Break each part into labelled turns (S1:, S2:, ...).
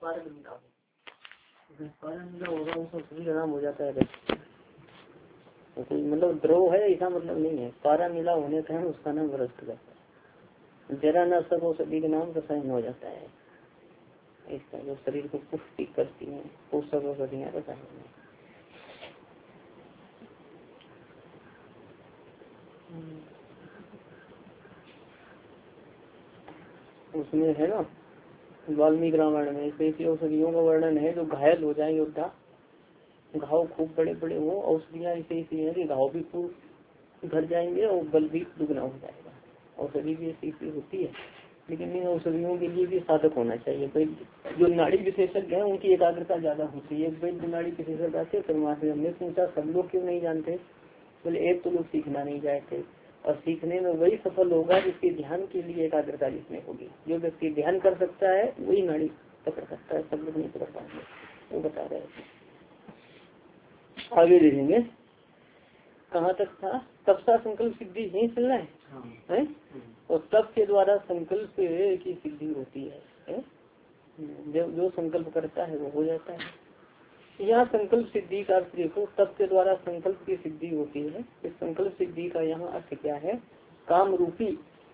S1: मिला होगा उसका शरीर नाम हो जाता है। कोई मतलब द्रोह है ऐसा मतलब नहीं है। पारा मिला होने का उसका नाम भ्रष्ट रहता है। जरा न सब औषधि का नाम रसायन हो जाता है। इसका जो शरीर को पुष्टि करती है वो सब औषधियाँ रसायन है। उसमें है ना वाल्मीकि रामायण में ऐसी औषधियों का वर्णन है जो घायल हो जाए योद्धा, घाव खूब बड़े बड़े हो, औषधियाँ ऐसी है कि घाव भी खूब भर जाएंगे और बल भी दुगना हो जाएगा। औषधि भी ऐसी होती है, लेकिन इन औषधियों के लिए भी साधक होना चाहिए। भाई जो नाड़ी विशेषज्ञ है उनकी एकाग्रता ज्यादा होती है। वैद्य नाड़ी विशेषज्ञ आते परमात्मा हमने पूछा सब लोग क्यों नहीं जानते, बोले एक तो लोग सीखना नहीं चाहते और सीखने में वही सफल होगा जिसके ध्यान के लिए एकाग्रता जिसमें होगी। जो व्यक्ति ध्यान कर सकता है वही नाड़ी पकड़ सकता है, सब लोग नहीं पकड़ पाएंगे। वो बता रहे थे। आगे देखेंगे कहाँ तक था। तपसा संकल्प सिद्धि यही चलना है? और तप के द्वारा संकल्प की सिद्धि होती है? जो संकल्प करता है वो हो जाता है। यहाँ संकल्प सिद्धि का अर्थ देखो, तप के द्वारा संकल्प की सिद्धि होती है। इस संकल्प सिद्धि का यहाँ अर्थ क्या है? काम रूपी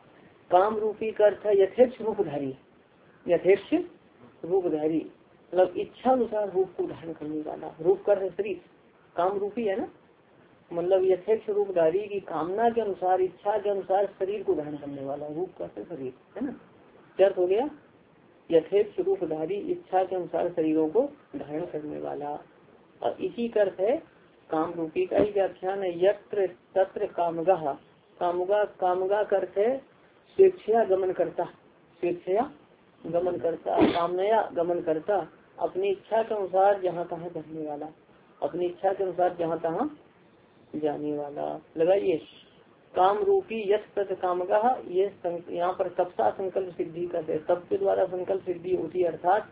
S1: का अर्थ है यथेच्छ रूपधारी। यथेच्छ रूपधारी मतलब इच्छा अनुसार रूप को धारण करने वाला। रूप कर शरीर काम रूपी है ना, मतलब यथेच्छ रूपधारी की कामना के अनुसार इच्छा के अनुसार शरीर को धारण करने वाला। रूप का शरीर है ना, क्या अर्थ हो गया? यथेच्छ रूपधारी इच्छा के अनुसार शरीरों को धारण करने वाला। और इसी का अर्थ है काम रूपी का ही व्याख्यान है यत्र तत्र कामगा। कामगा का अर्थ है स्वेच्छया गमन करता, स्वेच्छया गमन करता, कामनया गमन करता, अपनी इच्छा के अनुसार जहाँ तहाँ जाने वाला, अपनी इच्छा के अनुसार जहाँ तहाँ जाने वाला। लगाइए काम रूपी यश तत् कामगा। ये यहाँ पर तपसा संकल्प सिद्धि का है। तप के द्वारा संकल्प सिद्धि होती है, अर्थात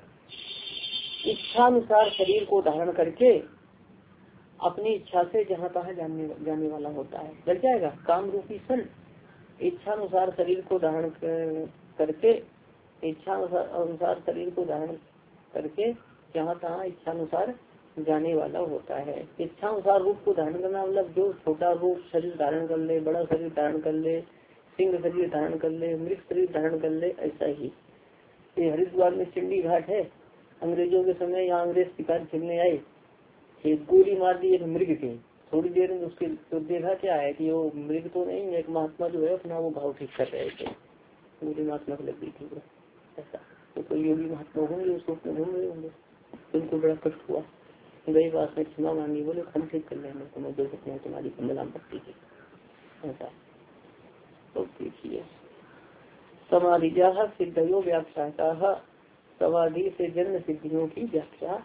S1: इच्छानुसार शरीर को धारण करके अपनी इच्छा से जहाँ तहाँ जाने वाला होता है। लग जाएगा काम रूपी सन, इच्छानुसार शरीर को धारण करके, इच्छा अनुसार शरीर को धारण करके जहाँ तहाँ इच्छानुसार जाने वाला होता है। इच्छा अनुसार रूप को धारण करना मतलब जो छोटा रूप शरीर धारण कर ले, बड़ा शरीर धारण कर ले, सिंह शरीर धारण कर ले, मृग शरीर धारण कर ले, ऐसा ही। ये हरिद्वार में चंडी घाट है। अंग्रेजों के समय यहाँ अंग्रेज शिकार खेलने आए, एक गोली मार दी एक मृग की। थोड़ी देर में उसके तो देखा क्या है कि वो मृग तो नहीं, एक महात्मा जो है अपना वो भाव ठीक कर रहे थे, गोली महात्मा को लग गई थी। ऐसा तो कोई योगी महात्मा होंगे उसको अपने घूम रहे होंगे, उनको बड़ा कष्ट हुआ। गई बात में क्षमा मांगी, बोले हम ठीक कर लेंगे, तो मैं दे सकते हैं तुम्हारी कमला पट्टी की। ऐसा तो देखिए समाधिजा सिद्धयो व्याख्या। समाधि से जन्म सिद्धियों की व्याख्या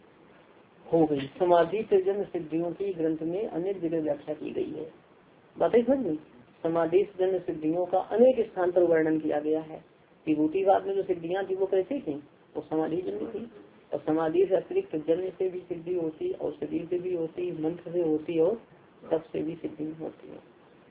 S1: हो गई। समाधि से जन्म सिद्धियों की ग्रंथ में अनेक जगह व्याख्या की गई है। बातें समझ में। समाधि से जन्म सिद्धियों का अनेक स्थान पर वर्णन किया गया है। विभूतिवाद में जो सिद्धियां थी वो कैसी थी? वो समाधि जन्म थी। और समाधि से अतिरिक्त जन्म से भी सिद्धि होती, औषधि से भी होती, मंत्र से होती और तप से भी सिद्धि होती है।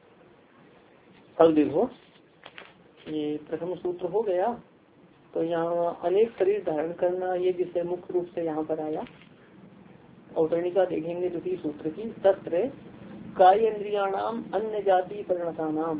S1: अब देखो ये प्रथम सूत्र हो गया। तो यहाँ अनेक शरीर धारण करना ये विषय मुख्य रूप से यहाँ पर आया। अवतरणिका देखेंगे द्वितीय सूत्र की। तत्र काय इंद्रियाणाम अन्य जाति परिणता नाम।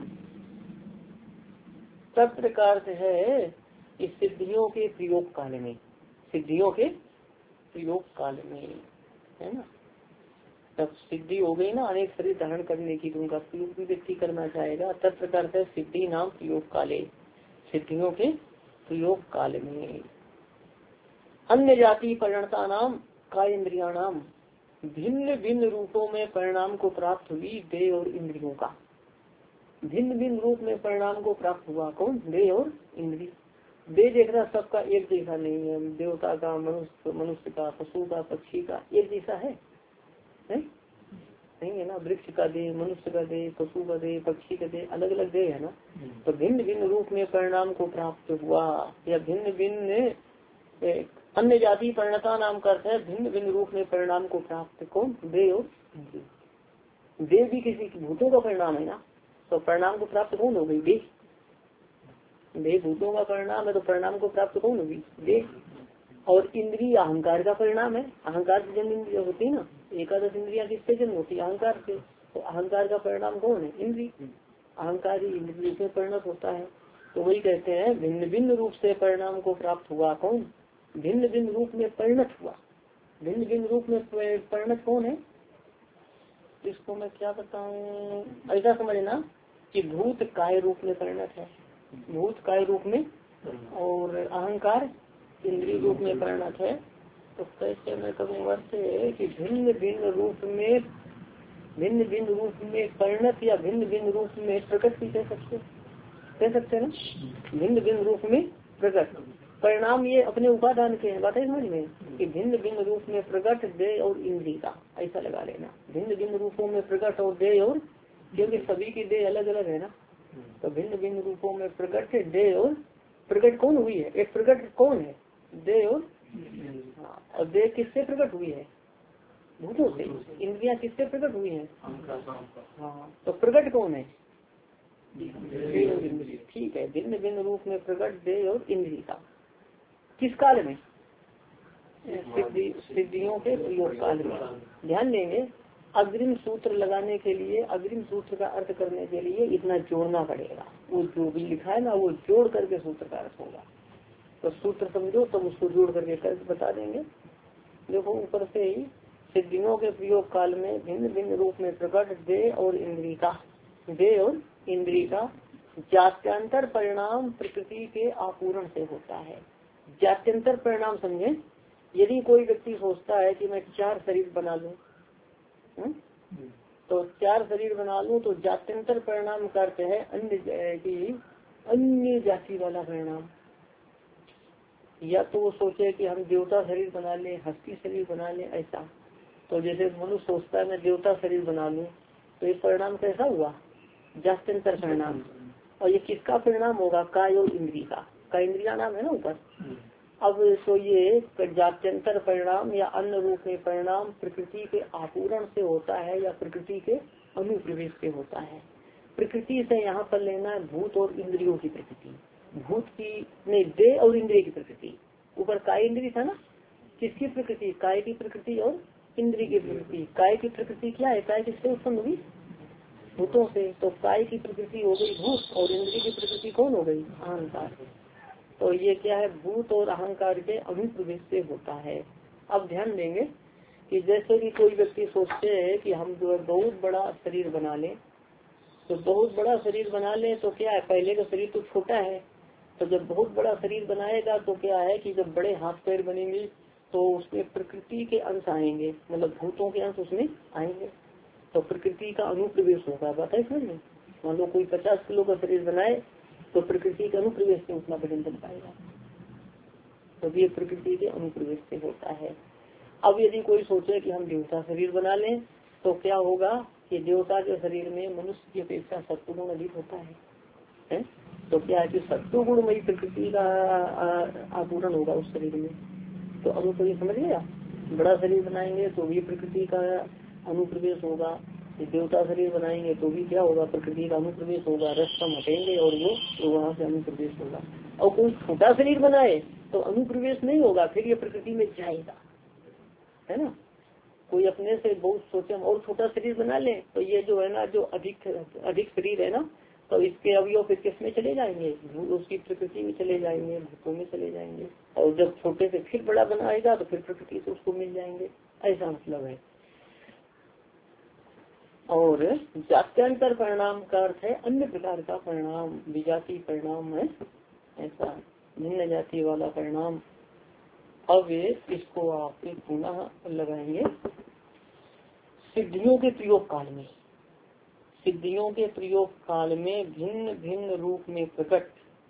S1: तत्र का अर्थ है इस सिद्धियों के प्रयोग काल में, सिद्धियों के प्रयोग काल में है ना। तब सिद्धि हो गई ना अनेक शरीर धारण करने की, तो उनका प्रयोग भी व्यक्ति करना चाहेगा। तत्र का अर्थ है सिद्धि नाम प्रयोग काले, सिद्धियों के प्रयोग काल में। अन्य जाति परिणता नाम काय इंद्रियाणाम, भिन्न भिन्न रूपों में परिणाम को प्राप्त हुई देह और इंद्रियों का। भिन्न भिन्न रूप में परिणाम को प्राप्त हुआ कौन? देह और इंद्रिय। देह देखना सबका एक जैसा नहीं है। देवता का, मनुष्य का, पशु का, पक्षी का एक जैसा है नहीं है ना। वृक्ष का देह, मनुष्य का देह, पशु का देह, पक्षी का देह अलग अलग देह है ना। तो भिन्न भिन्न रूप में परिणाम को प्राप्त हुआ या भिन्न भिन्न अन्य जाति परिणता नाम का अर्थ है भिन्न भिन्न रूप में परिणाम को प्राप्त कौन? देह और इंद्रिय। देह भी किसी भूतों का परिणाम है ना, तो परिणाम को प्राप्त कौन हो गई? देह। देह भूतों का परिणाम है, तो परिणाम को प्राप्त कौन होगी? देह। और इंद्रिय अहंकार का परिणाम है। अहंकार से जन्म इंद्रिय होती है ना, एकादश इंद्रिया किससे जन्म होती है? अहंकार से। तो अहंकार का परिणाम कौन है? इंद्रिय। अहंकार ही इंद्रिय से परिणत होता है। तो वही कहते हैं भिन्न भिन्न रूप से परिणाम को प्राप्त हुआ कौन? भिन्न भिन्न रूप में परिणत हुआ। भिन्न भिन्न रूप में परिणत कौन है? इसको मैं क्या बताऊं, ऐसा समझना कि भूत काय रूप में परिणत है, भूत काय रूप में, और अहंकार इंद्रिय रूप में परिणत है। तो कैसे मैं कहूँगा कि भिन्न भिन्न रूप में परिणत या भिन्न भिन्न रूप में प्रकट भी कह सकते हैं ना। भिन्न भिन्न रूप में प्रकट परिणाम ये अपने उपादान के हैं, बात है समझ में, कि भिन्न भिन्न रूप में प्रकट देह और इंद्रिय का, ऐसा लगा लेना। भिन्न भिन्न रूपों में प्रकट और देह, और क्योंकि सभी की देह अलग अलग है ना, तो भिन्न भिन्न रूपों में प्रकट देह और प्रकट कौन हुई है? एक प्रकट कौन है? देह और देह किससे प्रकट हुई है? भूतों से। इंद्रियां किससे प्रकट हुई है? हाँ, तो प्रकट कौन है? ठीक है, भिन्न भिन्न रूप में प्रकट देह और इंद्रिय का किस काल में? सिद्धियों के प्रयोग काल में। ध्यान देंगे, अग्रिम सूत्र लगाने के लिए, अग्रिम सूत्र का अर्थ करने के लिए इतना जोड़ना पड़ेगा। वो जो भी लिखा है ना, वो जोड़ करके सूत्र का अर्थ होगा। तो सूत्र समझो तब उसको जोड़ करके अर्थ बता देंगे। देखो ऊपर से ही, सिद्धियों के प्रयोग काल में भिन्न भिन्न रूप में प्रकट देह और इंद्रिय का, देह और इंद्रिय का जात्यंतर परिणाम प्रकृति के आपूरण से होता है। जात्यंतर परिणाम समझे, यदि कोई व्यक्ति सोचता है कि मैं 4 शरीर बना लूं, तो 4 शरीर बना लूं, तो जात्यंतर परिणाम का अर्थ है अन्य जाति वाला परिणाम। या तो वो सोचे कि हम देवता शरीर बना ले, हस्ती शरीर बना ले, ऐसा। तो जैसे मनुष्य सोचता है मैं देवता शरीर बना लूं, तो ये परिणाम कैसा हुआ? जात्यंतर परिणाम। और ये किसका परिणाम होगा? काय और इंद्रिय का इंद्रिया नाम है ना ऊपर। अब तो ये जात्यंतर परिणाम या अन्य रूप में परिणाम प्रकृति के आपूरण से होता है या प्रकृति के अनुप्रवेश से होता है। प्रकृति से यहाँ पर लेना है भूत और इंद्रियों की प्रकृति, भूत की नहीं, देह और इंद्रिय की प्रकृति। ऊपर काय इंद्रिय था ना, किसकी प्रकृति? काय की प्रकृति और इंद्रिय की प्रकृति। काय की प्रकृति क्या है? काय किससे उत्पन्न हुई? भूतों से। तो काय की प्रकृति हो गई भूत, और इंद्रिय की प्रकृति कौन हो गई? अहंकार। तो ये क्या है? भूत और अहंकार के अनुप्रवेश से होता है। अब ध्यान देंगे कि जैसे कि कोई व्यक्ति सोचते हैं कि हम जो है बहुत बड़ा शरीर बना लें, तो बहुत बड़ा शरीर बना ले तो क्या है? पहले का शरीर तो छोटा है, तो जब बहुत बड़ा शरीर बनाएगा तो क्या है कि जब बड़े हाथ पैर बनेंगे तो उसमें प्रकृति के अंश आएंगे, मतलब भूतों के अंश उसमें आएंगे, तो प्रकृति का अनुप्रवेश होगा। बात है समझ। मान लो कोई 50 किलो का शरीर बनाए तो प्रकृति के अनुप्रवेश से उतना वजन बन पाएगा, तो ये प्रकृति के अनुप्रवेश से होता है। अब यदि कोई सोचे कि हम देवता शरीर बना लें, तो क्या होगा कि देवता के शरीर में मनुष्य की अपेक्षा सत्वगुण अधिक होता है? तो क्या है कि सत्वगुणमयी प्रकृति का आपूरण होगा उस शरीर में। तो अनुप्रवेश समझ गया, बड़ा शरीर बनाएंगे तो भी प्रकृति का अनुप्रवेश होगा, देवता शरीर बनाएंगे तो भी क्या होगा? प्रकृति का अनुप्रवेश होगा, रस कम हटेंगे और वो वहाँ से अनुप्रवेश होगा। और कोई छोटा शरीर बनाए तो अनुप्रवेश नहीं होगा, फिर ये प्रकृति में जाएगा, है ना। कोई अपने से बहुत सोचे और छोटा शरीर बना ले तो ये जो है ना, जो अधिक शरीर है ना, तो इसके अवयव फिर किस में चले जाएंगे? उसकी प्रकृति में चले जाएंगे, भूतों में चले जाएंगे। और जब छोटे से फिर बड़ा बनाएगा तो फिर प्रकृति से उसको मिल जाएंगे, ऐसा मतलब है। और जात्यंतर परिणाम का अर्थ है अन्य प्रकार का परिणाम, विजाति परिणाम है, ऐसा भिन्न जाति वाला परिणाम। अब इसको आप पुनः लगाएंगे। सिद्धियों के प्रयोग काल में, सिद्धियों के प्रयोग काल में भिन्न भिन्न रूप में प्रकट,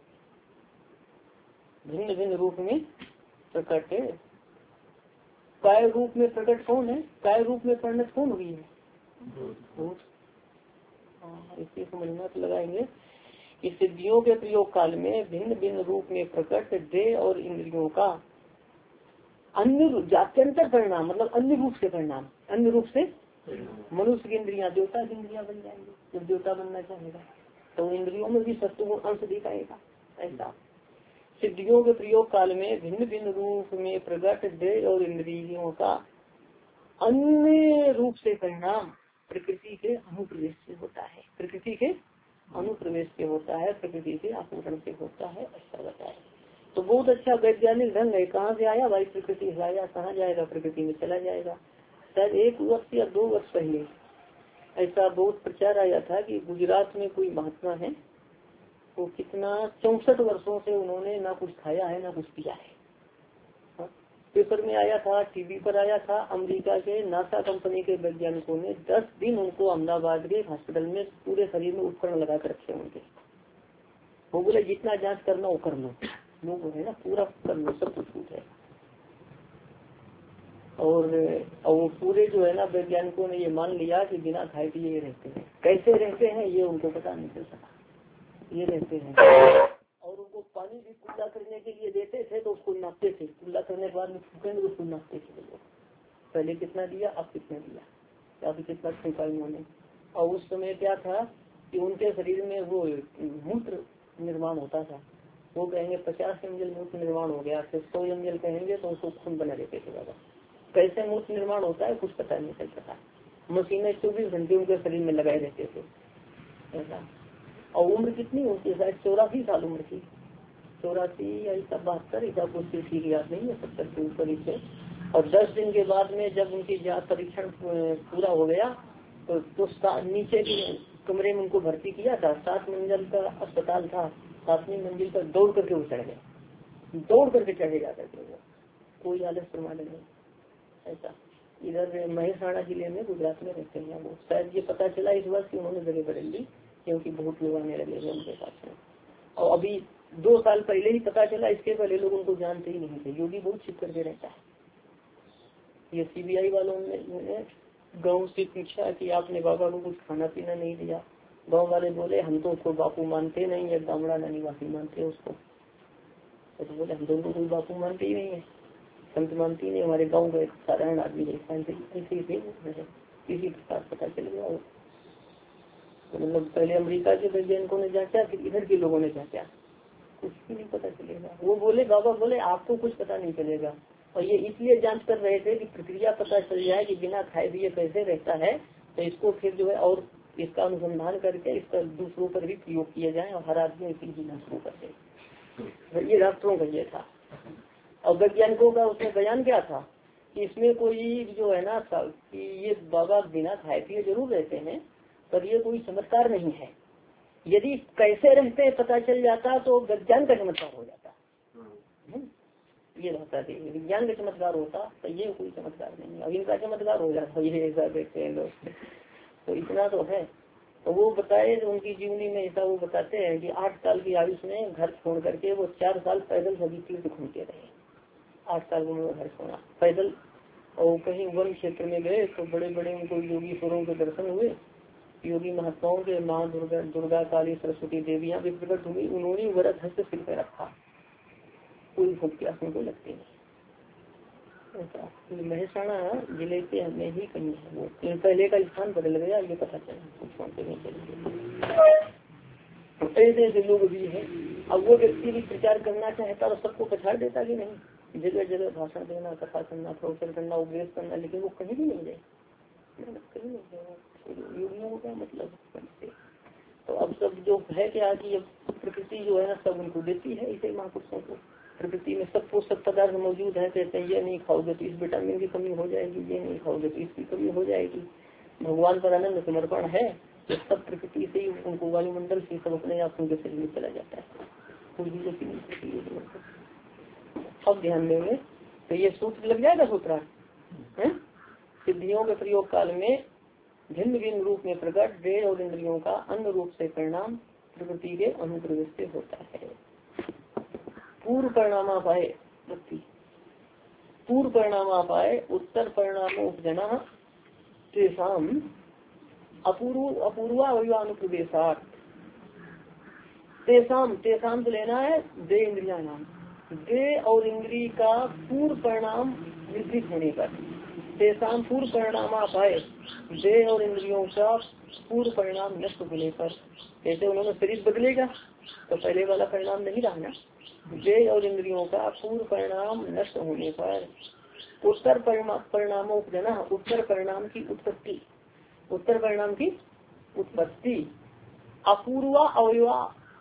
S1: भिन्न भिन्न रूप में प्रकट है। काय रूप में प्रकट कौन है? काय रूप में परिणत कौन हुई है? भूत। इसकी समझना तो लगाएंगे कि सिद्धियों के प्रयोग काल में भिन्न भिन्न रूप में प्रकट देह और इंद्रियों का अन्य जात्यंतर परिणाम, मतलब अन्य रूप से परिणाम, अन्य रूप से मनुष्य की इंद्रियां देवता की इंद्रियां बन जाएंगी। जब देवता बनना चाहेगा तो इंद्रियों में भी सत्वगुण अंश दिखाएगा, ऐसा। सिद्धियों के प्रयोग काल में भिन्न भिन्न रूप में प्रकट देह और इंद्रियों का अन्य रूप से परिणाम प्रकृति के अनुप्रवेश से होता है। प्रकृति के अनुप्रवेश से होता है, प्रकृति के आपूरण से होता है, ऐसा बताया। तो बहुत अच्छा वैज्ञानिक ढंग है। कहाँ से आया भाई? प्रकृति से आया, कहाँ जाएगा? प्रकृति में चला जाएगा। शायद 1 वर्ष या 2 वर्ष पहले ऐसा बहुत प्रचार आया था कि गुजरात में कोई महात्मा है, वो कितना 64 वर्षों से उन्होंने ना कुछ खाया है ना कुछ पिया है। पेपर में आया था, टीवी पर आया था। अमेरिका के नासा कंपनी के वैज्ञानिकों ने 10 दिन उनको अहमदाबाद के हॉस्पिटल में पूरे शरीर में उपकरण लगा कर रखे उनके। वो बोले जितना जांच करना वो कर लो, लोग है ना पूरा कर लो, सब कुछ है। और वो पूरे जो है ना वैज्ञानिकों ने ये मान लिया कि बिना खाए पिए रहते हैं। कैसे रहते हैं ये उनको पता नहीं चल सका, ये रहते हैं। और उनको पानी भी कुल्ला करने के लिए देते थे तो उसको नापते थे, कुल्ला करने के बाद में फूकेंगे उसको नापते थे लोग, पहले कितना दिया अब कितना दिया, अभी कितना फूका इन्होंने। और उस समय क्या था कि उनके शरीर में वो मूत्र निर्माण होता था। वो कहेंगे 50 ml मूत्र निर्माण हो गया, फिर 100 ml कहेंगे तो उसको खून बना देते थे दादा। कैसे मूत्र निर्माण होता है कुछ पता नहीं चल सका। मशीनें 24 घंटे उनके शरीर में लगाए रहते थे ऐसा। और उम्र कितनी होती है? शायद 84 साल उम्र की, 84 या 72 ऐसा कुछ ठीक याद नहीं है, 70 के ऊपर ही थे। और 10 दिन के बाद में जब उनकी जांच परीक्षण पूरा हो गया तो नीचे के कमरे में उनको भर्ती किया था। 7 मंजिल का अस्पताल था, 7वीं मंजिल पर दौड़ करके वो चढ़ गए, दौड़ करके चढ़े जाते थे वो, कोई आलस प्रमाण नहीं ऐसा। इधर महेसाणा जिले में गुजरात में रहते हैं वो। शायद ये पता चला इस वर्ष की उन्होंने जगह बदल ली क्योंकि बहुत लोग आने लगे उनके पास में। और अभी 2 साल पहले ही पता चला, इसके पहले लोग उनको जानते ही नहीं थे। योगी बहुत छिप करके रहता है। ये CBI वालों ने गाँव से पूछा कि आपने बाबा को कुछ खाना पीना नहीं दिया। गाँव वाले बोले हम तो उसको बापू मानते नहीं है, गामड़ा निवासी मानते हैं उसको। तो बोले हम तो कोई बापू मानते ही नहीं है, संत मानती नहीं, हमारे गाँव का एक साधारण आदमी है। किसी प्रकार पता चल गया। तो मतलब पहले अमेरिका के वैज्ञानिकों ने जांचा, फिर इधर के लोगों ने जांचा, कुछ भी नहीं पता चलेगा। वो बोले बाबा बोले आपको कुछ पता नहीं चलेगा। और ये इसलिए जांच कर रहे थे कि प्रक्रिया पता चल जाए कि बिना खाए पिए कैसे रहता है, तो इसको फिर जो है और इसका अनुसंधान करके इसका दूसरों पर भी प्रयोग किया जाए और हर आदमी इसी जीना शुरू कर दे। ये डॉक्टरों का ये था। और वैज्ञानिकों का उसमें बयान क्या था कि इसमें कोई जो है ना कि ये बाबा बिना खाए पिए जरूर रहते हैं पर ये कोई चमत्कार नहीं है। यदि कैसे रहते हैं पता चल जाता तो विज्ञान का चमत्कार हो जाता। ये रहता है विज्ञान का चमत्कार होता तो ये कोई चमत्कार नहीं है। अब इनका चमत्कार हो जाता, ये ऐसा देखते हैं लोग। तो इतना तो है। तो वो बताए उनकी जीवनी में ऐसा वो बताते हैं कि 8 साल की आयुष में घर छोड़ करके वो 4 साल पैदल सभी तीर्थ घूमते रहे। 8 साल उन्होंने घर छोड़ा पैदल। और कहीं वन क्षेत्र में गए तो बड़े बड़े उनको योगीश्वरों के दर्शन हुए। योगी महात्माओं के माँ दुर्गा काली सरस्वती देवियाँ भी प्रकट हुई। उन्होंने व्रत हस्त सिर पे रखा, कोई भूख प्यास उनको लगती नहीं ऐसा। महेसाणा जिले के हमें ही कहीं है वो, पहले का स्थान बदल गया ये पता चला, कुछ नहीं चलेंगे। ऐसे ऐसे लोग भी हैं। अब वो व्यक्ति भी प्रचार करना चाहता तो सबको पछाड़ देता कि नहीं, जगह जगह भाषण देना, कथा करना, प्रवचन करना, उपदेश करना, लेकिन वो कहीं भी नहीं गए, कहीं नहीं गए। योगियों को क्या मतलब। तो अब सब जो है क्या कि प्रकृति जो है ना सब उनको देती है इसे महापुरुषों को। प्रकृति में सबको सब पदार्थ मौजूद है। कहते हैं ये नहीं खाओगे तो इस विटामिन की कमी हो जाएगी, ये नहीं खाओगे तो इसकी कमी हो जाएगी। भगवान पर आनंद समर्पण है तो सब प्रकृति से ही उनको वायुमंडल से सब अपने आप उनके शरीर में चला जाता है। कुछ भी जैसी नहीं होती। अब ध्यान देंगे तो ये सूत्र लग जाएगा सूत्रार्थ। सिद्धियों के प्रयोग काल में भिन्न भिन्न रूप में प्रकट देह और इंद्रियों का अन्य रूप से परिणाम प्रकृति के अनुप्रवेश से होता है। पूर्व परिणामापाय वृत्ति, पूर्व परिणामापाय उत्तर परिणामो उपजना तेषाम अपूर्वानुप्रवेशात्। तेषाम तेषाम से लेना है दे इंद्रिया नाम, दे और इंद्रिय का पूर्व परिणाम वृद्धि होने पर। तेषाम पूर्व परिणामापाय देह और इंद्रियों का पूर्व परिणाम नष्ट होने पर। जैसे उन्होंने शरीर बदलेगा तो पहले वाला परिणाम नहीं रहा ना, देह और इंद्रियों का पूर्व परिणाम नष्ट होने पर उत्तर परिणामों उत्तर परिणाम की उत्पत्ति, उत्तर परिणाम की उत्पत्ति अपूर्व अवयवा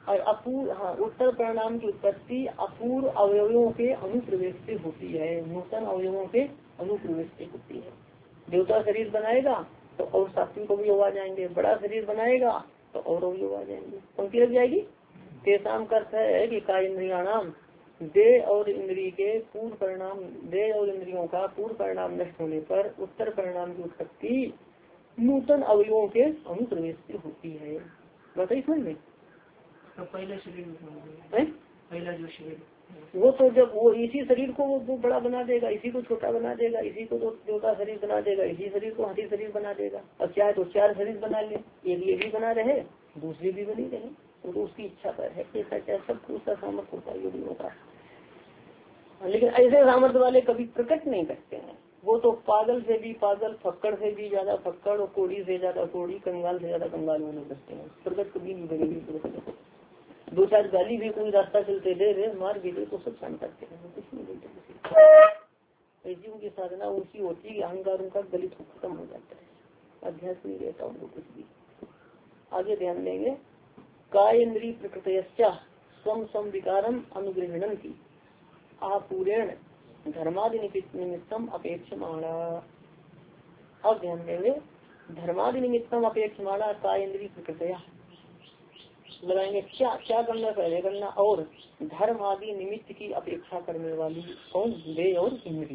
S1: उत्तर परिणाम की उत्पत्ति अपूर्व अवयवों के अनुप्रवेश से होती है, नूतन अवयवों के अनुप्रवेश से होती है। देवता शरीर बनाएगा तो और सात्विक अवयव आ जाएंगे, बड़ा शरीर बनाएगा तो और अवयव आ जाएंगे, पंक्ति लग जाएगी। तेसाम का अर्थ है कि का इंद्रियाणाम देह और इंद्रिय के पूर्व परिणाम, देह और इंद्रियों का पूर्व परिणाम नष्ट होने पर उत्तर परिणाम की उत्पत्ति नूतन अवयवों के अनुप्रवेश से होती है। बताइए समझ में।
S2: तो पहले शरीर पहला जो शरीर
S1: वो तो जब वो इसी शरीर को वो बड़ा बना देगा, इसी को छोटा बना देगा, इसी को तो देवता शरीर बना देगा, इसी शरीर को हाथी शरीर बना देगा। अब चाहे तो 4 शरीर बना ले, एक ये भी बना रहे दूसरी भी बनी रहे, तो उसकी इच्छा पर है। ऐसा चाहे सब उसका सामर्थ्य होता है योगियों का। लेकिन ऐसे सामर्थ्य वाले कभी प्रकट नहीं करते हैं। वो तो पागल से भी पागल, फक्कड़ से भी ज्यादा फक्कड़ और कोड़ी से ज्यादा कोड़ी, कंगाल से ज्यादा कंगाल होने करते हैं। प्रकट कभी नहीं बनेगी। 2-4 गाली भी कोई रास्ता चलते दे रहे मार भी दे तो सब शांत करते हैं, कुछ नहीं बोलते। ऐसी उनकी साधना उनकी होती है, अहंकार उनका गलित खत्म हो जाता है, अध्यात्म नहीं रहता उनको कुछ भी। आगे ध्यान देंगे। काय इंद्रिय प्रकृतयश्च स्वम स्वम विकारम अनुग्रहणं की आपूरेण धर्मादि निमित्तम अपेक्षमाणा। अब ध्यान देंगे। धर्मादि निमित्तम अपेक्षमाणा काय इंद्रिय प्रकृतया लगाएंगे। क्या क्या करना, पहले करना और धर्म आदि निमित्त की अपेक्षा करने वाली कौन, देह और इंद्रिय।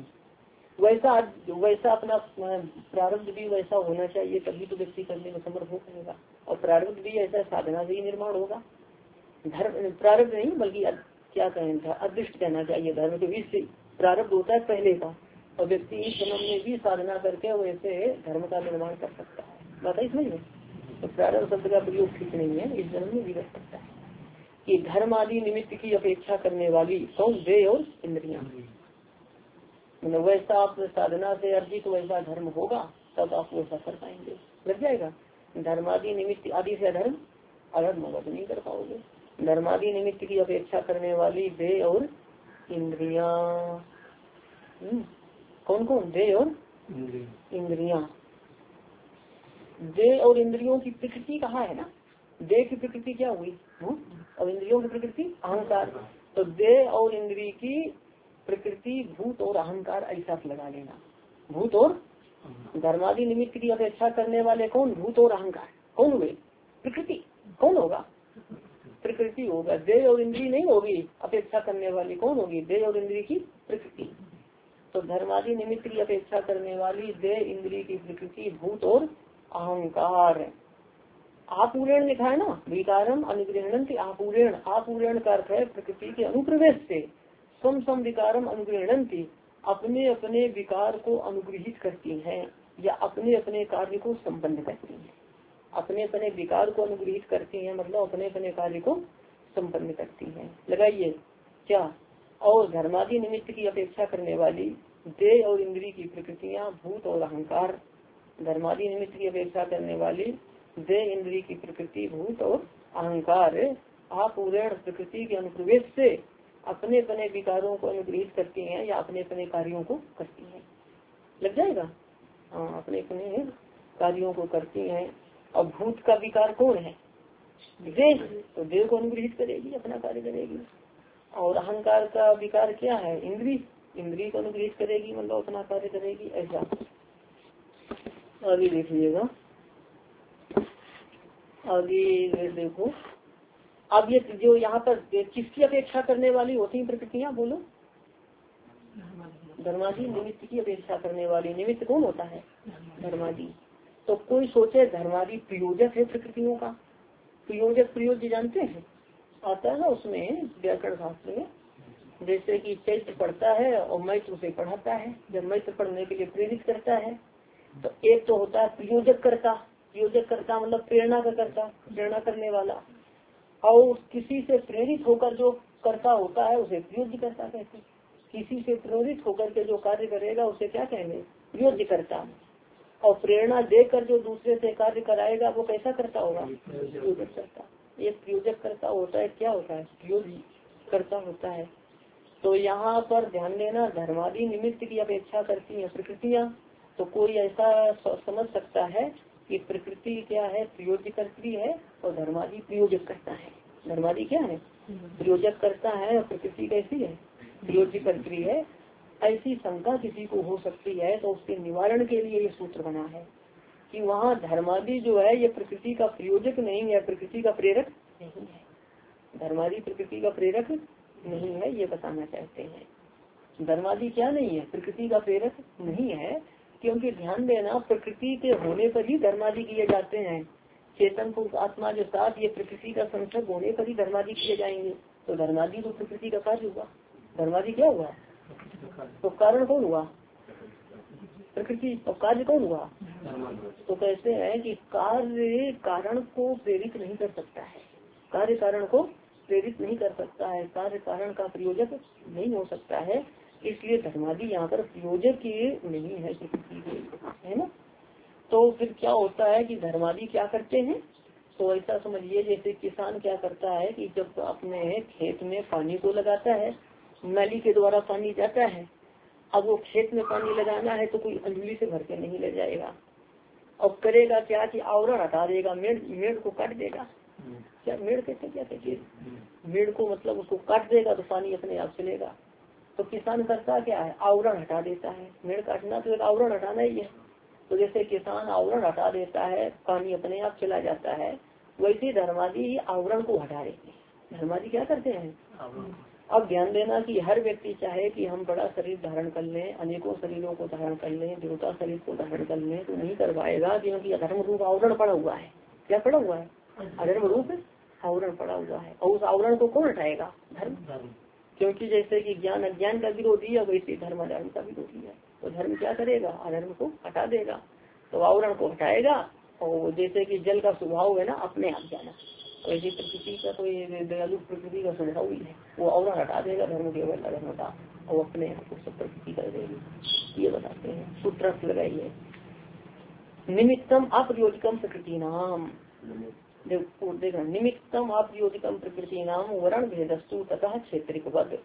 S1: वैसा अपना प्रारब्ध भी वैसा होना चाहिए, तभी तो व्यक्ति करने में समर्थ हो पाएगा। और प्रारब्ध भी ऐसा साधना से ही निर्माण होगा। धर्म प्रारब्ध नहीं बल्कि क्या कहें था, अदृष्ट कहना चाहिए। धर्म के बीच प्रारब्ध होता है पहले का, और व्यक्ति इस जन्म में भी साधना करके वैसे धर्म का निर्माण कर सकता है। बात है समझ में। तो प्रारब्ध शब्द का प्रयोग ठीक नहीं है, इस जन्म में भी कर सकता है। कि धर्म आदि निमित्त की अपेक्षा करने वाली कौन, देह और इंद्रियां। मतलब वैसा आप साधना से अर्जित वैसा धर्म होगा तब आप वैसा कर पाएंगे। लग जाएगा। धर्मादि निमित्त आदि से अधर्म अधर्म होगा तो नहीं कर पाओगे। धर्मादि निमित्त की अपेक्षा करने वाली देह और इंद्रियां। कौन कौन, देह और इंद्रियां। देह और इंद्रियों की प्रकृति कहाँ है ना, देह की प्रकृति क्या हुई और इंद्रियों की प्रकृति अहंकार। तो देह और इंद्रिय की प्रकृति भूत और अहंकार ऐसा लगा लेना। भूत और धर्मादि निमित्त की अपेक्षा करने वाले कौन, भूत और अहंकार। कौन हुए, प्रकृति। कौन होगा, प्रकृति होगा। देह और इंद्रिय नहीं होगी, अपेक्षा करने वाली कौन होगी, देह और इंद्रिय की प्रकृति। तो धर्मादि निमित्त की अपेक्षा करने वाली देह इंद्रिय की प्रकृति भूत और अहंकार। आपूरण लिखा है ना, विकारम अनुग्रहणन की आपूरण। आपूरण का अर्थ है प्रकृति के अनुप्रवेश से स्वम स्वम विकारम अनुग्रहणन की अपने अपने विकार को अनुग्रहित करती हैं या अपने अपने कार्य को संपन्न करती हैं। अपने अपने विकार को अनुग्रहित करती हैं मतलब अपने अपने कार्य को संपन्न करती हैं। लगाइए क्या, और धर्मादि निमित्त की अपेक्षा करने वाली देह और इंद्रिय की प्रकृतियां भूत और अहंकार। धर्मादि निमित्त की अपेक्षा करने वाली देह इंद्रिय की प्रकृति भूत और अहंकार आपूर्ण प्रकृति के अनुप्रवेश से अपने अपने विकारों को अनुग्रहित करती हैं या अपने अपने कार्यों को करती हैं। लग जाएगा। हाँ, अपने अपने कार्यों को करती हैं। और भूत का विकार कौन है, देह। तो देह को अनुग्रहित करेगी, अपना कार्य करेगी। और अहंकार का विकार क्या है, इंद्रिय। इंद्रिय को अनुग्रहित करेगी मतलब अपना कार्य करेगी। ऐसा आगे देखिएगा। आगे देखो। अब ये जो यहाँ पर किसकी अपेक्षा करने वाली होती है प्रकृतियाँ, बोलो। धर्मादि निमित्त की अपेक्षा करने वाली। निमित्त कौन होता है, धर्मादि। तो कोई सोचे धर्मादि प्रयोजक है प्रकृतियों का। प्रयोजक प्रयोज्य जानते हैं, आता है ना उसमें व्याकरण शास्त्र में। जैसे कि चैत्र पढ़ता है और मैत्र उसे पढ़ाता है। जब मैत्र पढ़ने के लिए प्रेरित करता है तो एक तो होता है प्रयोजक करता। प्रयोजक करता मतलब प्रेरणा का करता, प्रेरणा करने वाला। और किसी से प्रेरित होकर जो करता होता है उसे प्रयोज्य करता कहते हैं। किसी से प्रेरित होकर के जो कार्य करेगा उसे क्या कहेंगे, प्रयोज्य करता। और प्रेरणा देकर जो दूसरे से कार्य कराएगा वो कैसा करता होगा, प्रयोजक करता। एक प्रयोजक करता होता है, क्या होता है, प्रयोज्य। कर्ता होता है। तो यहाँ पर ध्यान देना, धर्मादि निमित्त की अपेक्षा करती है प्रकृतियाँ। तो कोई ऐसा समझ सकता है कि प्रकृति क्या है, प्रयोज्य कर्त्री है, और धर्मादि प्रयोजक करता है। धर्मादि क्या है, प्रयोजक करता है, और प्रकृति कैसी है, प्रयोज्य कर्त्री है। ऐसी शंका किसी को हो सकती है, तो उसके निवारण के लिए ये सूत्र बना है कि वहाँ धर्मादि जो है ये प्रकृति का प्रयोजक नहीं है, प्रकृति का प्रेरक नहीं है। धर्मादि प्रकृति का प्रेरक नहीं है, ये बताना चाहते हैं। धर्मादि क्या नहीं है, प्रकृति का प्रेरक नहीं है, क्योंकि ध्यान देना, प्रकृति के होने पर ही धर्मादि किए जाते हैं। चेतन पुरुष आत्मा के साथ ये प्रकृति का संसर्ग होने पर ही धर्मादि किए जाएंगे। तो धर्मादि तो प्रकृति का कार्य हुआ, धर्मादि क्या हुआ, तो कारण कौन हुआ, प्रकृति, और कार्य कौन हुआ। तो कहते हैं कि कार्य कारण को प्रेरित नहीं कर सकता है, कार्य कारण को प्रेरित नहीं कर सकता है, कार्य कारण का प्रयोजक नहीं हो सकता है। इसलिए धर्मादि यहाँ पर प्रयोजक नहीं है प्रकृति के, है ना। तो फिर क्या होता है कि धर्मादि क्या करते हैं, तो ऐसा समझिए जैसे किसान क्या करता है कि जब अपने खेत में पानी को लगाता है, नाली के द्वारा पानी जाता है। अब वो खेत में पानी लगाना है तो कोई अंजलि से भर के नहीं ले जाएगा, और करेगा क्या कि आवरण हटा देगा, मेड़ को काट देगा। क्या मेड़ कहते, क्या कहते, मेड़ को मतलब उसको काट देगा तो पानी अपने आप चलेगा। तो किसान करता क्या है, आवरण हटा देता है। मेड़ काटना तो एक आवरण हटाना ही है। तो जैसे किसान आवरण हटा देता है, पानी अपने आप चला जाता है, वैसे धर्मादि आवरण को हटा देते हैं। धर्मादि क्या करते हैं। अब ध्यान देना कि हर व्यक्ति चाहे कि हम बड़ा शरीर धारण कर लें, अनेकों शरीरों को धारण कर लें, देवता शरीर को धारण कर लें, तो नहीं कर पाएगा, क्योंकि अधर्म रूप आवरण पड़ा हुआ है। क्या पड़ा हुआ है, अधर्म रूप आवरण पड़ा हुआ है। और उस आवरण को कौन हटाएगा, धर्म। क्योंकि जैसे कि ज्ञान अज्ञान का विरोधी है, वैसे धर्म अधर्म का विरोधी है। तो धर्म क्या करेगा, अधर्म को हटा देगा। तो आवरण को हटाएगा, और जैसे कि जल का स्वभाव है ना अपने आप जाना, वैसे प्रकृति का तो ये दयालु प्रकृति का स्वभाव ही है, वो आवरण हटा देगा धर्म केवल अधर्म का, और अपने आप को सब प्रकृति कर देगी। ये बताते हैं, सूत्र लगाइए। निमित्तम अप्रयोजकम प्रकृति नाम, देखना, निमित्तम अप्रयोजकम प्रकृति नाम वर्ण भेदस्तु तथा क्षेत्रिक वद।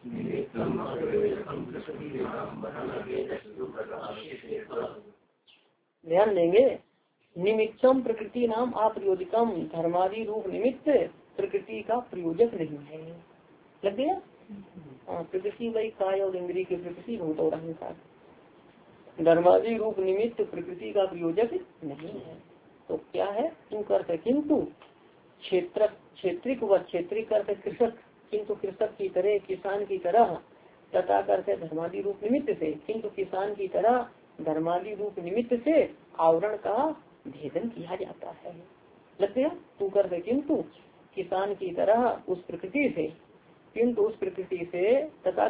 S1: ध्यान देंगे, निमित्तम प्रकृति नाम अप्रयोजकम, धर्मादि रूप निमित्त प्रकृति का प्रयोजक नहीं है। लग गया। प्रकृति वही काय और इंद्रिय की प्रकृति भूत और अहंकार, धर्मादि रूप निमित्त प्रकृति का प्रयोजक नहीं है। तो क्या है, तू करते किंतु क्षेत्र, क्षेत्रिक व क्षेत्रिक करते कृषक, किंतु कृषक की तरह, किसान की तरह, तथा करते धर्मादि रूप निमित्त से, किंतु किसान की तरह धर्मादि रूप निमित्त से आवरण का भेदन किया जाता है। लग गया। तू करते किंतु किसान की तरह उस प्रकृति से, किंतु उस प्रकृति से, तथा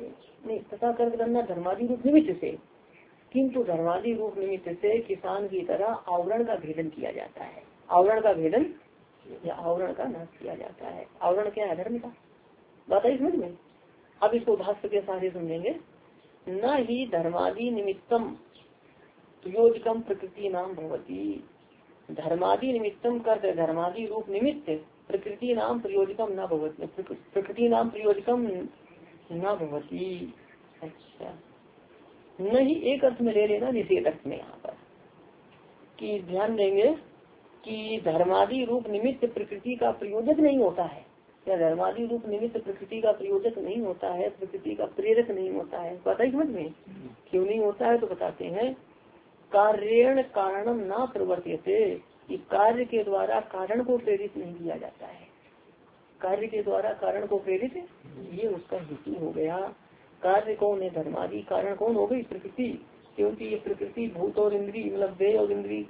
S1: कर करना धर्मादि रूप निमित्त से, किंतु धर्मादि रूप निमित्त से किसान की तरह आवरण का भेदन किया जाता है। आवरण का भेदन या आवरण का नाश किया जाता है। आवरण क्या है, धर्म का। बात है समझ में। अब इसको भाष्य के साथ समझेंगे। न ही धर्मादि निमित्तम प्रयोजकम प्रकृति नाम भवती, धर्मादि निमित्तम करते धर्मादि रूप निमित्त प्रकृति नाम प्रयोजकम न भवती, प्रकृति नाम प्रयोजकम न भवती। अच्छा, नहीं एक अर्थ में ले लेना, निषेध अर्थ में यहाँ पर कि ध्यान देंगे कि धर्मादि रूप निमित्त प्रकृति का प्रयोजक नहीं होता है। या धर्मादि रूप निमित्त प्रकृति का प्रयोजक नहीं होता है, प्रकृति का प्रेरक नहीं होता है। पता ही समझ में क्यों नहीं होता है, तो बताते हैं। कार्यण कारणम न प्रवर्त्यते, कि कार्य के द्वारा कारण को प्रेरित नहीं किया जाता है। कार्य के द्वारा कारण को प्रेरित, ये उसका हेतु हो गया। कार्य कौन है, धर्मादि, कारण कौन हो गई, प्रकृति। क्योंकि ये प्रकृति भूत और इंद्री, मतलब देह और इंद्री,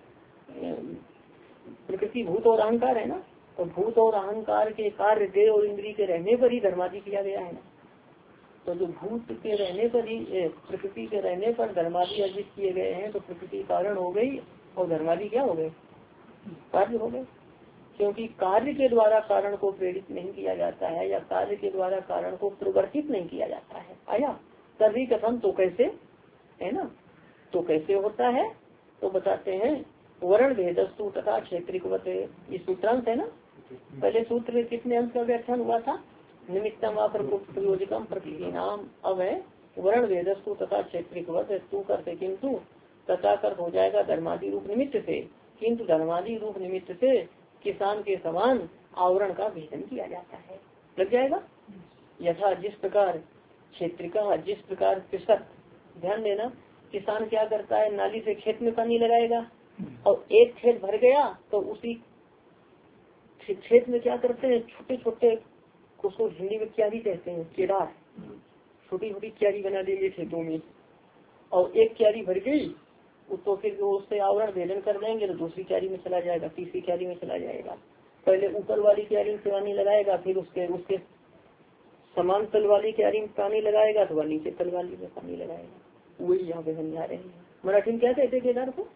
S1: प्रकृति भूत और अहंकार है ना। तो भूत और अहंकार के कार्य देह और इंद्री के रहने पर ही धर्मादि किया गया है ना। तो जो भूत के रहने पर ही, प्रकृति के रहने पर धर्मादि अर्जित किए गए हैं, तो प्रकृति कारण हो गई और धर्मादि क्या हो गए, कार्य हो गए। क्योंकि कार्य के द्वारा कारण को प्रेरित नहीं किया जाता है, या कार्य के द्वारा कारण को प्रवर्तित नहीं किया जाता है। आया तभी कथन, तो कैसे है ना, तो कैसे होता है, तो बताते हैं। वर्ण भेदस्तु तथा क्षेत्रिक, ये सूत्रांश है ना। पहले सूत्र कितने अंश का व्याख्यान हुआ था, निमित्तम प्रयोजकम प्रतीनाम। अब है वर्ण वेदस्तु तथा क्षेत्रिकवत तू करते किंतु तथा कर हो जाएगा धर्मादि रूप निमित्त से, किंतु धर्मादि रूप निमित्त से किसान के समान आवरण का भेदन किया जाता है। लग जाएगा। यथा जिस प्रकार क्षेत्रिका, जिस प्रकार कृषक, ध्यान देना, किसान क्या करता है, नाली से खेत में पानी लगाएगा और एक खेत भर गया तो उसी खेत में क्या करते हैं, छोटे छोटे, उसको हिंदी में क्यारी कहते हैं, केदार, छोटी छोटी क्यारी बना देंगे खेतों में, और एक क्यारी भर गई तो फिर उससे आवरण भेदन कर देंगे तो दूसरी क्यारी में चला जाएगा, तीसरी क्यारी में चला जाएगा। पहले ऊपर वाली क्यारी में पानी लगाएगा, फिर उसके समान तल वाली क्यारी में पानी लगाएगा तो वह नीचे तल वाली में पानी लगाएगा। वही यहाँ पे समझा रहे हैं। मराठी में क्या कहते केदार को?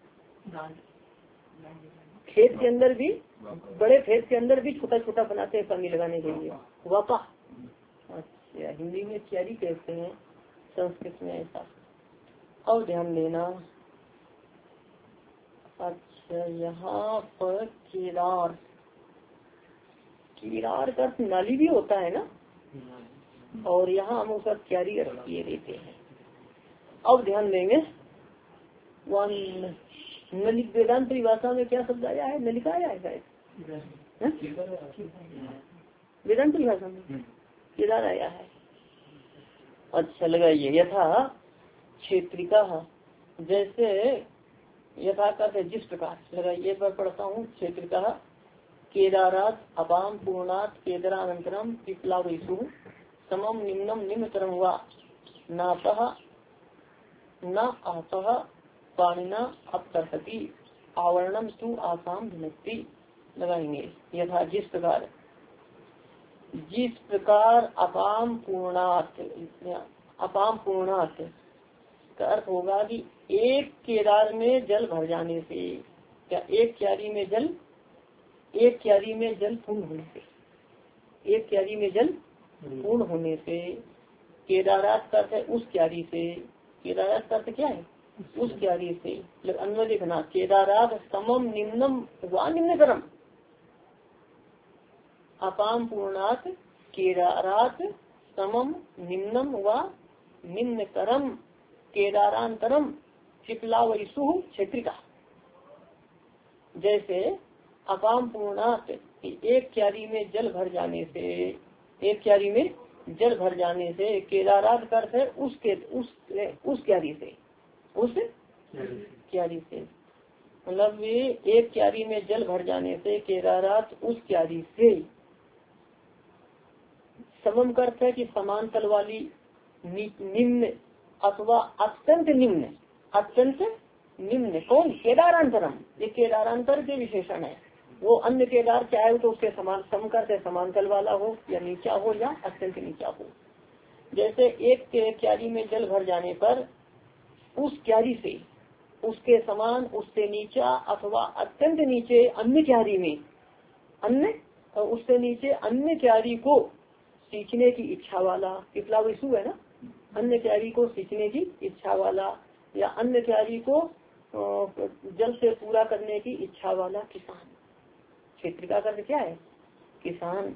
S1: खेत के अंदर भी, बड़े खेत के अंदर भी छोटा छोटा बनाते हैं पानी लगाने के लिए, वापा। अच्छा, हिंदी में क्यारी कहते हैं, संस्कृत में ऐसा। और ध्यान देना, अच्छा यहाँ पर केदार, केदार का नाली भी होता है ना, और यहाँ हम उसका क्यारी अर्थ किए देते हैं। अब ध्यान देंगे, वेदांत परिभाषा में क्या शब्द आया है, नलिका आया है वेदांत परिभाषा में, केदार आया है। अच्छा लगाइए, यथा क्षेत्रिका, जैसे यथा करते जिस प्रकार, लगाइए पर पढ़ता हूँ। क्षेत्रिका केदारात अपाम पूर्णात केदारानंतरम पिप्लावेषु समम निम्नम निम्नतरम वा नातः न आतः पाणिना अपतर्षति आवरणम तु आसाम भिन्नति। लगाएंगे, यथा जिस प्रकार, जिस प्रकार अपाम पूर्णात, अपाम पूर्णात का अर्थ होगा कि एक केदार में जल भर जाने से, क्या एक क्यारी में जल, एक क्यारी में जल पूर्ण होने से, एक क्यारी में जल पूर्ण होने से, केदारात का अर्थ है उस क्यारी से, केदारात का अर्थ क्या है, उस क्यारी से। अन्वय देखना, केदारात समम निम्नम व निम्नतरम, अपाम पूर्णात केदारात समम निम्नम व निम्नतरम केदारांतरम चिपलावयसु क्षेत्रिका। जैसे अपाम पूर्णात एक क्यारी में जल भर जाने से, एक क्यारी में जल भर जाने से, केदारात का अर्थ है उस क्यारी से, उस क्यारी से, मतलब एक क्यारी में जल भर जाने से, केदारात उस क्यारी से। समम का अर्थ है कि समान तल वाली, निम्न अथवा अत्यंत निम्न, अत्यंत निम्न। कौन? केदारांतरम, ये केदारांतर के विशेषण है। वो अन्य केदार चाहे तो उसके समान, समकर से समांतल वाला हो या नीचा हो या अत्यंत नीचा हो। जैसे एक क्यारी में जल भर जाने पर उस क्यारी से, उसके समान, उससे नीचा अथवा अत्यंत नीचे अन्य क्यारी में, अन्य और उससे नीचे अन्य क्यारी को सींचने की इच्छा वाला, पिपला विषु है ना, अन्य क्यारी को सींचने की इच्छा वाला या अन्य क्यारी को जल से पूरा करने की इच्छा वाला किसान। क्षेत्रिका का क्या है? किसान।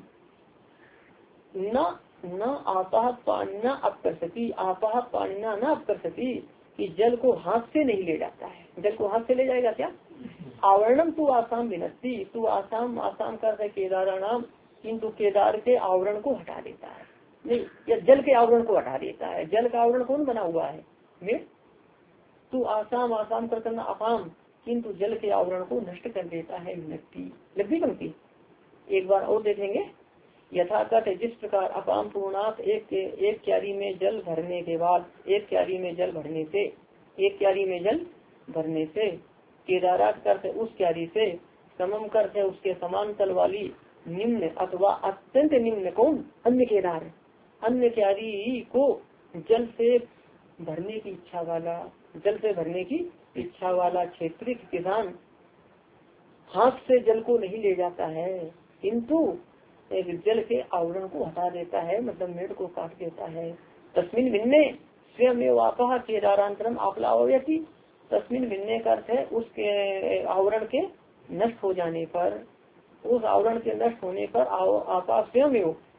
S1: न आपा पानिना अपकर्षति, आपा पानिना न अपकर्षति, कि जल को हाथ से नहीं ले जाता है। जल को हाथ से ले जाएगा क्या? आवरणम तू आसाम विनती, तू आसाम, आसाम कर केदारानाम, किंतु केदार के आवरण को हटा देता है। नहीं, या जल के आवरण को हटा देता है। जल का आवरण कौन बना हुआ है? में तू आसाम, आसाम कर करना अपाम, किंतु जल के आवरण को नष्ट कर देता है। विनती लगी पंक्ति, एक बार और देखेंगे। यथाकथ जिस प्रकार अपाम पूर्णात एक क्यारी में जल भरने के बाद, एक क्यारी में जल भरने से, एक क्यारी में जल भरने से, केदारात करते उस क्यारी से, समम करते उसके समान तल वाली, निम्न अथवा अत्यंत निम्न कौन? अन्य केदार, अन्य क्यारी को जल से भरने की इच्छा वाला, जल से भरने की इच्छा वाला क्षेत्रिक किसान हाथ से जल को नहीं ले जाता है, किंतु एक जल के आवरण को हटा देता है, मतलब मेड़ को काट देता है। तस्मिन भिन्ने स्वयं आपा केदारांतरम आपलावयति, तस्मिन भिन्ने का अर्थ है उसके आवरण के नष्ट हो जाने पर, उस आवरण के नष्ट होने पर आपा स्वयं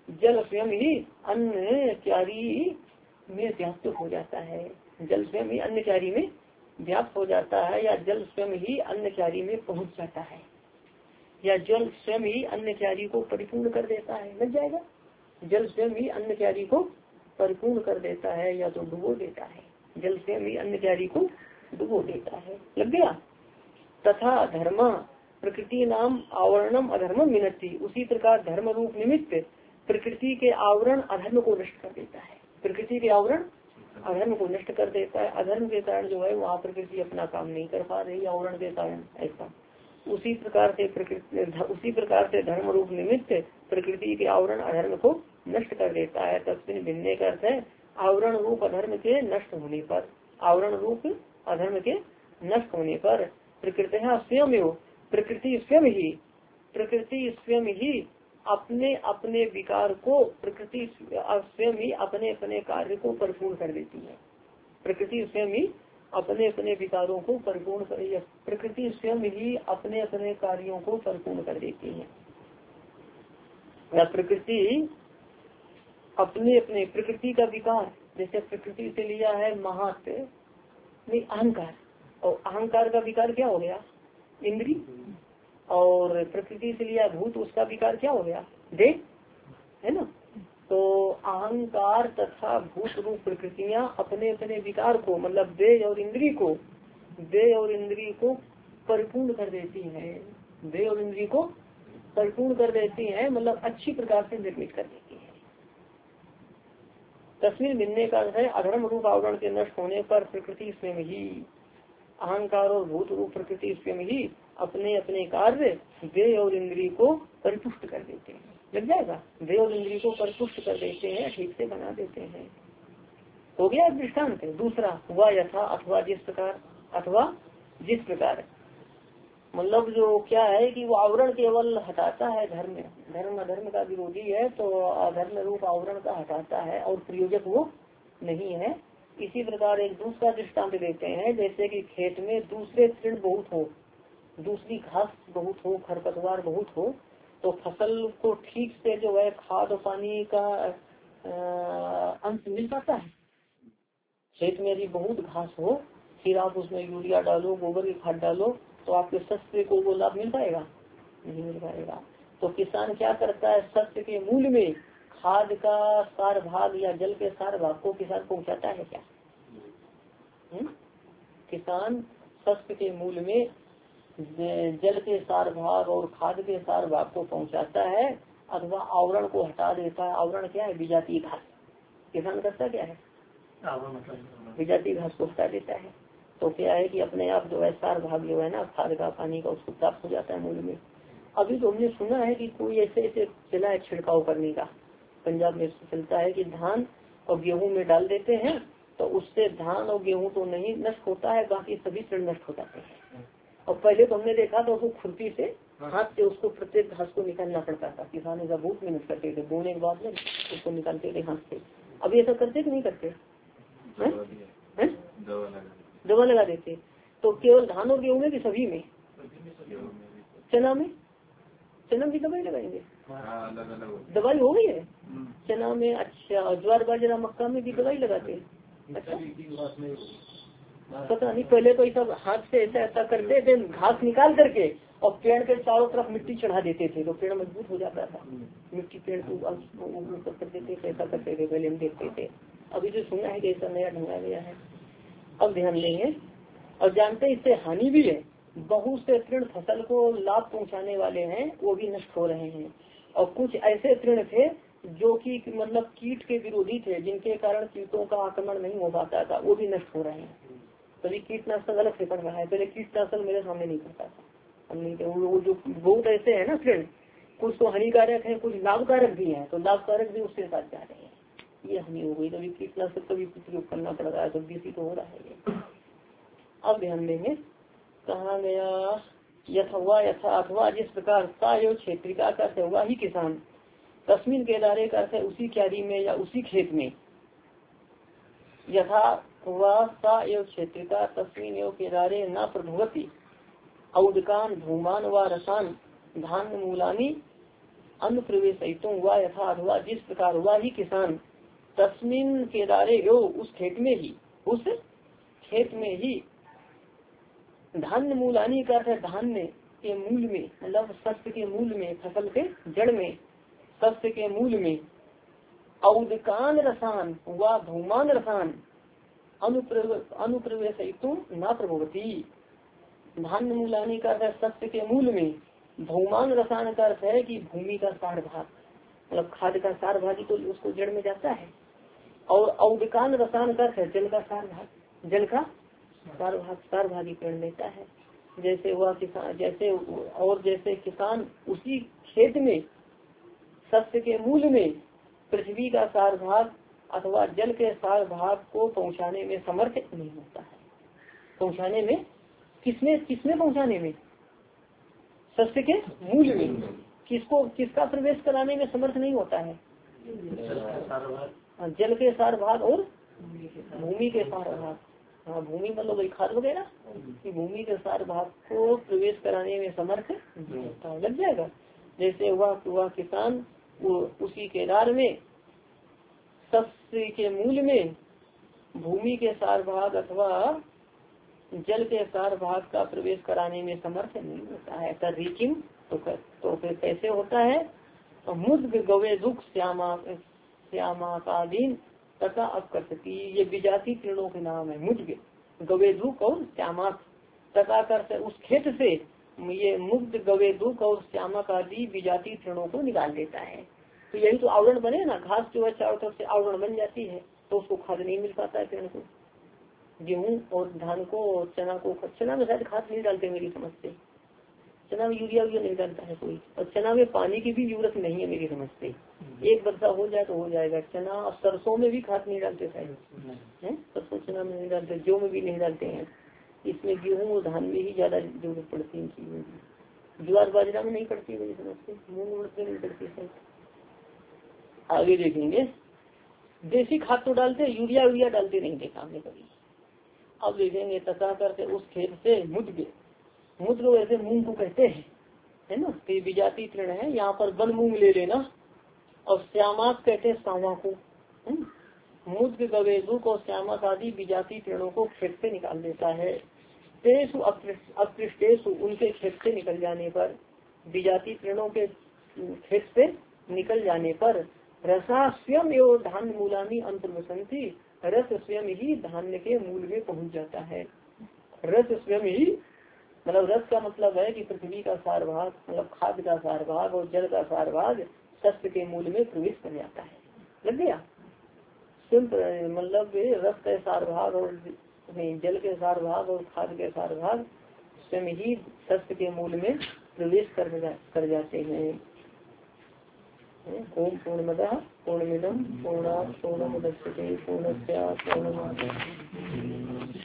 S1: जल स्वयं ही अन्न क्यारी में व्याप्त हो जाता है। जल स्वयं ही अन्न क्यारी में व्याप्त हो जाता है, या जल स्वयं ही अन्न क्यारी में पहुंच जाता है, या जल स्वयं ही अन्न क्यारी को परिपूर्ण कर देता है। लग जाएगा, जल स्वयं ही अन्न क्यारी को परिपूर्ण कर देता है या तो डुबो देता है। जल स्वयं ही अन्न क्यारी को डुबो देता है। लग गया। तथा धर्म प्रकृति नाम आवरणम अधर्मम मिनति, उसी प्रकार धर्म रूप निमित्त प्रकृति के आवरण अधर्म को नष्ट कर देता है। प्रकृति के आवरण अधर्म को नष्ट कर देता है। अधर्म के कारण जो है वहाँ प्रकृति अपना काम नहीं कर पा रही आवरण के कारण। ऐसा उसी प्रकार से धर्म रूप निमित्त प्रकृति के आवरण अधर्म को नष्ट कर देता है। तस्मिन भिन्ने का अर्थ है आवरण रूप अधर्म के नष्ट होने पर, आवरण रूप अधर्म के नष्ट होने पर प्रकृति स्वयं प्रकृति स्वयं ही अपने अपने विकार को, प्रकृति स्वयं ही अपने अपने कार्य को परिपूर्ण कर देती है। प्रकृति स्वयं ही अपने अपने विकारों को परिपूर्ण कर, प्रकृति स्वयं ही अपने अपने कार्यों को परिपूर्ण कर देती है। या प्रकृति अपने अपने प्रकृति का विकार, जैसे प्रकृति से लिया है महत नहीं अहंकार, और अहंकार का विकार क्या हो गया इंद्री, और प्रकृति से लिया भूत, उसका विकार क्या हो गया देह, है ना। तो अहंकार तथा भूत रूप प्रकृतियां अपने अपने विकार को, मतलब देह और इंद्री को परिपूर्ण कर देती हैं। देह और इंद्री को परिपूर्ण कर देती हैं, मतलब अच्छी प्रकार से निर्मित कर देती है। तस्वीर मिलने का है अधर्म रूप आवरण के नष्ट होने पर प्रकृति स्वयं ही, अहंकार और भूत रूप प्रकृति स्वयं ही अपने अपने कार्य देह और इंद्री को परिपुष्ट कर देते हैं। लग जाएगा, देह और इंद्री को परिपुष्ट कर देते हैं, ठीक से बना देते हैं। हो गया दृष्टांत। दूसरा हुआ यथा अथवा जिस प्रकार, मतलब जो क्या है कि वो आवरण केवल हटाता है, धर्म अधर्म का विरोधी है, तो अधर्म रूप आवरण का हटाता है और प्रयोजक वो नहीं है। इसी प्रकार एक दूसरा दृष्टांत देते हैं, जैसे कि खेत में दूसरे तृण बहुत हो, दूसरी घास बहुत हो, खरपतवार बहुत हो, तो फसल को ठीक से जो है खाद और पानी का अंश मिल पाता है। खेत में यदि बहुत घास हो, फिर आप उसमें यूरिया डालो, गोबर की खाद डालो, तो आपके शस्य को वो लाभ मिल पाएगा? नहीं मिल पाएगा। तो किसान क्या करता है, शस्य के मूल में खाद का सार भाग या जल के सार भाग को किसान पहुंचाता है क्या? किसान शस्य के मूल में जल के सार भाग और खाद के सार भाग को पहुंचाता है, अथवा आवरण को हटा देता है। आवरण क्या है? विजातीय घास। किसान करता क्या है? विजातीय घास को हटा देता है। तो क्या है कि अपने आप जो है सार भाग जो है ना खाद का पानी का, उसको प्राप्त हो जाता है मूल में। अभी तो हमने सुना है कि कोई ऐसे चला है छिड़काव करने का, पंजाब में चलता है कि धान और गेहूं में डाल देते हैं, तो उससे धान और गेहूं तो नहीं नष्ट होता है, बाकी सभी तृण नष्ट हो जाते हैं। और पहले तो हमने देखा था उसको खुरपी से हाथ से उसको प्रत्येक घास को निकालना पड़ता था। किसान ऐसा बहुत मेहनत करते थे, बोने के बाद में उसको निकालते थे हाथ से। अभी ऐसा करते कि नहीं करते? दवा लगा देते। तो केवल धान और गेहूं में कि सभी में? चना में भी दवाई लगाएंगे? दवाई हो गई है चना में। अच्छा, ज्वार बाजरा मक्का में भी दवाई लगाते हैं? अच्छा, पता नहीं। पहले तो सब हाथ से ऐसा करते थे, घास निकाल करके और पेड़ के चारों तरफ मिट्टी चढ़ा देते थे, तो पेड़ मजबूत हो जाता था। मिट्टी पेड़ को ऊपर कर देते थे, ऐसा करते थे पहले हम देखते थे। अभी जो सुना है कि ऐसा नया ढंगा गया है। अब ध्यान देंगे और जानते हैं इससे हानि भी है। बहुत से तृण फसल को लाभ पहुंचाने वाले हैं, वो भी नष्ट हो रहे हैं। और कुछ ऐसे तृण थे जो कि मतलब कीट के विरोधी थे, जिनके कारण कीटों का आक्रमण नहीं हो पाता था, वो भी नष्ट हो रहे हैं। तभी कीटनाशक अलग से पड़ रहा है। पहले कीटनाशक मेरे सामने नहीं करता था, हम नहीं। वो जो बहुत ऐसे है ना तृण, कुछ तो हानिकारक है, कुछ लाभकारक भी है, तो लाभकारक भी उसके साथ जा रहे हैं। ये हानि हो गई। तभी कीटनाशक का भी प्रयोग करना पड़ रहा है, तो बीसी तो हो रहा है ये। अब ध्यान देंगे, कहा गया यथा अथवा जिस प्रकार सा योग क्षेत्रिका का होगा ही किसान, तस्मिन केदारे का अर्थ है उसी क्यारी में या उसी खेत में। यथा हुआ सा एव क्षेत्रिका तस्मिन एव केदारे न प्रभुवती औदकान धूमान व रसान धान मूलानी अन्न प्रवेशितों हुआ यथा हुआ जिस प्रकार हुआ ही किसान तस्मिन केदारे यो उस खेत में ही धान्य मूलानी का अर्थ है धान्य के मूल में, मतलब शस्य के मूल में, फसल के जड़ में, शस्य के मूल में औदकान रसान व धूमान रसान अनुप्रवेशितुं न प्रभवती। धान्य मूलानी का अर्थ है शस्य के मूल में, धूमान रसान का अर्थ है कि भूमि का सार भाग, मतलब खाद का सार भागी तो उसको जड़ में जाता है, और औदकान रसान का अर्थ है जल का सार भाग, जल का सार भागी पेड़ लेता है। जैसे हुआ किसान, जैसे किसान उसी खेत में शस्य के मूल में पृथ्वी का सार भाग अथवा जल के सार भाग को पहुंचाने में समर्थ नहीं होता है। पहुंचाने में किसमें पहुंचाने में? शस्य के मूल में। किसका प्रवेश कराने में समर्थ नहीं होता है? जल के सार भाग और भूमि के सार भाग। हाँ, भूमि मतलब वही खाद वगैरह कि भूमि के सार भाग को प्रवेश कराने में समर्थ नहीं होता है। लग जाएगा। जैसे हुआ किसान वो उसी केदार में शस्य के मूल में भूमि के सार भाग अथवा जल के सार भाग का प्रवेश कराने में समर्थ नहीं होता है। तरीकिम तो फिर कैसे होता है? मुद्ग गवे दुख श्यामाकादीन तथा अपकर्षति, ये विजाति तीर्णों के नाम है। मुद्ग गवे दुख और श्यामाक तथा कर उस खेत से ये मुग्ध गवे दुख और श्यामक आदि विजाति तीर्णों को निकाल देता है। तो यही तो आवरण बने ना, घास जो है चारों तरफ से आवरण बन जाती है तो उसको खाद नहीं मिल पाता है पेड़ को। गेहूं और धान को और चना को, चना में शायद खाद नहीं डालते मेरी समझ से, चना में यूरिया नहीं डालता है कोई, और चना में पानी की भी जरूरत नहीं है मेरी समझ से, एक वर्षा हो जाए तो हो जाएगा। चना और सरसों में भी खाद नहीं डालते शायद है, सरसों चना में नहीं डालते, जौ में भी नहीं डालते हैं। इसमें गेहूं और धान में ही ज्यादा जरूरत पड़ती है इन चीजों की, ज्वार बाजरा में नहीं पड़ती मेरी समझ से, मूंग उड़द में नहीं पड़ती शायद। आगे देखेंगे, देसी खाद तो डालते, यूरिया डालते नहीं देखा हमने कभी। अब देखेंगे तथा करते उस खेत से मुद्ग वैसे मूंग को कहते हैं, है ना, तो विजाति तृण है। यहाँ पर वन मूंग ले लेना। और श्यामाक कहते हैं सांवा को। मुद्ग गवेदुक और श्यामक आदि विजाति तृणों को खेत से निकाल देता है। तेसु अपृष्टेसु उनके खेत से निकल जाने पर, विजाति तृणों के खेत से निकल जाने पर रसा स्वयं एवं धान्य मूलानी अंतर्वसंती, रस स्वयं ही धान्य के मूल में पहुंच जाता है। रस स्वयं ही मतलब रस का मतलब है कि पृथ्वी का सार भाग, मतलब खाद का सार भाग और जल का सार भाग शस्य के मूल में प्रवेश कर जाता है। लग गया? मतलब रस के सार भाग और जल के सार भाग और खाद के सार भाग स्वयं ही शस्य के मूल में प्रवेश कर जाते हैं। ओम पूर्णमदः पूर्णमिदं पूर्णात् पूर्णमुदच्यते पूर्णस्य पूर्णमादाय